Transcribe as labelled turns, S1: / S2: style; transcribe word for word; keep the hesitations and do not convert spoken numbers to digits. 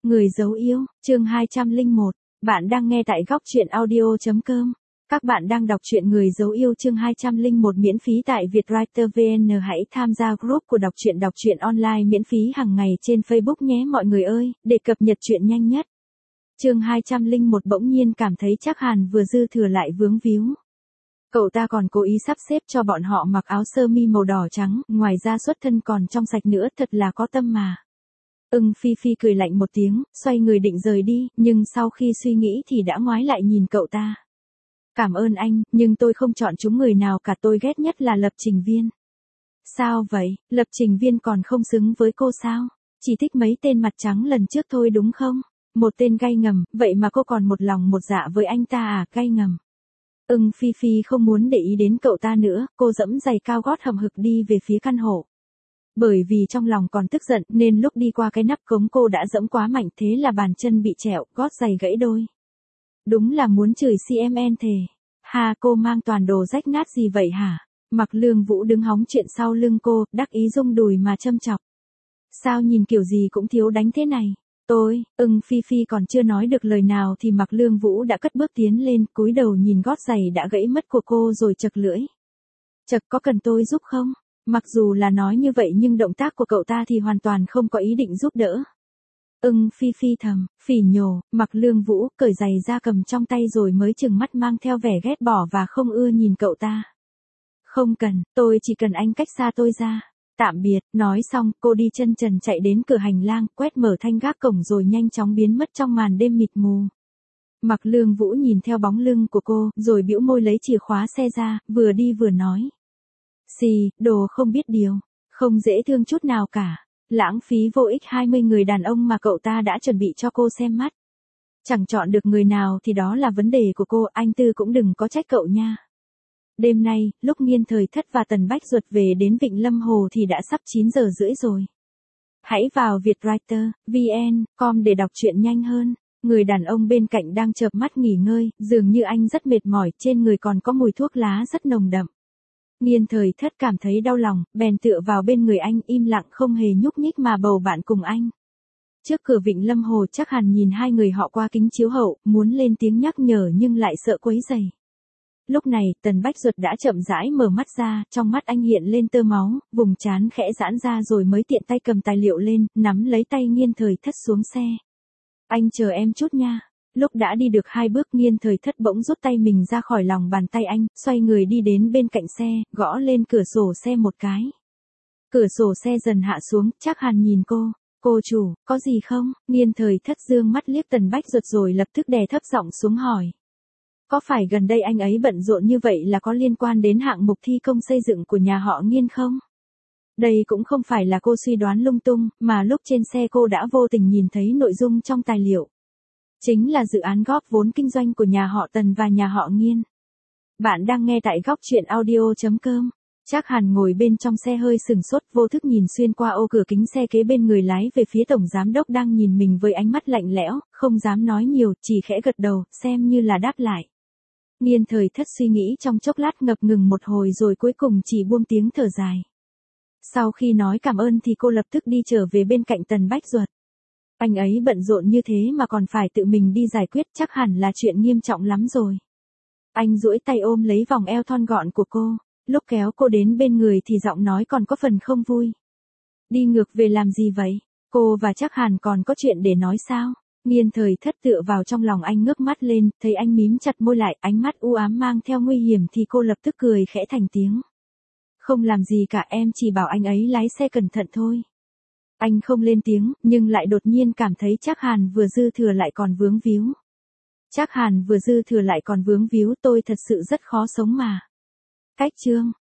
S1: Người dấu yêu, chương hai trăm lẻ một. Bạn đang nghe tại góc truyện audio.com. Các bạn đang đọc truyện Người dấu yêu chương hai trăm lẻ một miễn phí tại Vietwriter vê en. Hãy tham gia group của đọc truyện đọc truyện online miễn phí hàng ngày trên Facebook nhé mọi người ơi, để cập nhật truyện nhanh nhất. Chương hai trăm lẻ một bỗng nhiên cảm thấy Trác Hàn vừa dư thừa lại vướng víu. Cậu ta còn cố ý sắp xếp cho bọn họ mặc áo sơ mi màu đỏ trắng, ngoài ra xuất thân còn trong sạch nữa, thật là có tâm mà. Ưng Phi Phi cười lạnh một tiếng, xoay người định rời đi, nhưng sau khi suy nghĩ thì đã ngoái lại nhìn cậu ta. Cảm ơn anh, nhưng tôi không chọn chúng người nào cả, tôi ghét nhất là Lập Trình Viên. Sao vậy, Lập Trình Viên còn không xứng với cô sao? Chỉ thích mấy tên mặt trắng lần trước thôi đúng không? Một tên gay ngầm, vậy mà cô còn một lòng một dạ với anh ta à, gay ngầm. Ưng Phi Phi không muốn để ý đến cậu ta nữa, cô dẫm giày cao gót hầm hực đi về phía căn hộ. Bởi vì trong lòng còn tức giận nên lúc đi qua cái nắp cống cô đã dẫm quá mạnh, thế là bàn chân bị trẹo, gót giày gãy đôi. Đúng là muốn chửi xê em en thề. Ha, cô mang toàn đồ rách nát gì vậy hả? Mặc Lương Vũ đứng hóng chuyện sau lưng cô, đắc ý rung đùi mà châm chọc. Sao nhìn kiểu gì cũng thiếu đánh thế này? Tôi, Ưng Phi Phi còn chưa nói được lời nào thì Mặc Lương Vũ đã cất bước tiến lên, cúi đầu nhìn gót giày đã gãy mất của cô rồi chật lưỡi. Chật, có cần tôi giúp không? Mặc dù là nói như vậy nhưng động tác của cậu ta thì hoàn toàn không có ý định giúp đỡ. Ưng Phi Phi thầm, phỉ nhổ, Mặc Lương Vũ cởi giày ra cầm trong tay rồi mới chừng mắt mang theo vẻ ghét bỏ và không ưa nhìn cậu ta. Không cần, tôi chỉ cần anh cách xa tôi ra. Tạm biệt, nói xong, cô đi chân trần chạy đến cửa hành lang, quét mở thanh gác cổng rồi nhanh chóng biến mất trong màn đêm mịt mù. Mặc Lương Vũ nhìn theo bóng lưng của cô, rồi bĩu môi lấy chìa khóa xe ra, vừa đi vừa nói. Xì, đồ không biết điều, không dễ thương chút nào cả. Lãng phí vô ích hai mươi người đàn ông mà cậu ta đã chuẩn bị cho cô xem mắt. Chẳng chọn được người nào thì đó là vấn đề của cô, anh Tư cũng đừng có trách cậu nha. Đêm nay, lúc Nghiên Thời Thất và Tần Bách Duật về đến Vịnh Lâm Hồ thì đã sắp chín giờ rưỡi rồi. Hãy vào Vietwriter vê en chấm com để đọc truyện nhanh hơn. Người đàn ông bên cạnh đang chợp mắt nghỉ ngơi, dường như anh rất mệt mỏi, trên người còn có mùi thuốc lá rất nồng đậm. Nghiên Thời Thất cảm thấy đau lòng, bèn tựa vào bên người anh, im lặng không hề nhúc nhích mà bầu bạn cùng anh. Trước cửa Vịnh Lâm Hồ, Trác Hàn nhìn hai người họ qua kính chiếu hậu, muốn lên tiếng nhắc nhở nhưng lại sợ quấy rầy. Lúc này, Tần Bách Duật đã chậm rãi mở mắt ra, trong mắt anh hiện lên tơ máu, vùng trán khẽ giãn ra rồi mới tiện tay cầm tài liệu lên, nắm lấy tay Nghiên Thời Thất xuống xe. Anh chờ em chút nha. Lúc đã đi được hai bước, Nghiên Thời Thất bỗng rút tay mình ra khỏi lòng bàn tay anh, xoay người đi đến bên cạnh xe, gõ lên cửa sổ xe một cái. Cửa sổ xe dần hạ xuống, Trác Hàn nhìn cô. Cô chủ, có gì không? Nghiên Thời Thất dương mắt liếc Tần Bách Duật rồi lập tức đè thấp giọng xuống hỏi. Có phải gần đây anh ấy bận rộn như vậy là có liên quan đến hạng mục thi công xây dựng của nhà họ Nghiên không? Đây cũng không phải là cô suy đoán lung tung, mà lúc trên xe cô đã vô tình nhìn thấy nội dung trong tài liệu. Chính là dự án góp vốn kinh doanh của nhà họ Tần và nhà họ Nghiên. Bạn đang nghe tại góc truyện audio.com. Trác Hàn ngồi bên trong xe hơi sừng sốt, vô thức nhìn xuyên qua ô cửa kính xe kế bên người lái về phía tổng giám đốc đang nhìn mình với ánh mắt lạnh lẽo, không dám nói nhiều, chỉ khẽ gật đầu, xem như là đáp lại. Nghiên Thời Thất suy nghĩ trong chốc lát, ngập ngừng một hồi rồi cuối cùng chỉ buông tiếng thở dài. Sau khi nói cảm ơn thì cô lập tức đi trở về bên cạnh Tần Bách Duật. Anh ấy bận rộn như thế mà còn phải tự mình đi giải quyết, chắc hẳn là chuyện nghiêm trọng lắm rồi. Anh duỗi tay ôm lấy vòng eo thon gọn của cô, lúc kéo cô đến bên người thì giọng nói còn có phần không vui. Đi ngược về làm gì vậy? Cô và Trác Hàn còn có chuyện để nói sao? Nghiên Thời Thất tựa vào trong lòng anh, ngước mắt lên, thấy anh mím chặt môi lại, ánh mắt u ám mang theo nguy hiểm thì cô lập tức cười khẽ thành tiếng. Không làm gì cả, em chỉ bảo anh ấy lái xe cẩn thận thôi. Anh không lên tiếng, nhưng lại đột nhiên cảm thấy Trác Hàn vừa dư thừa lại còn vướng víu. Trác Hàn vừa dư thừa lại còn vướng víu, tôi thật sự rất khó sống mà. Cách chương.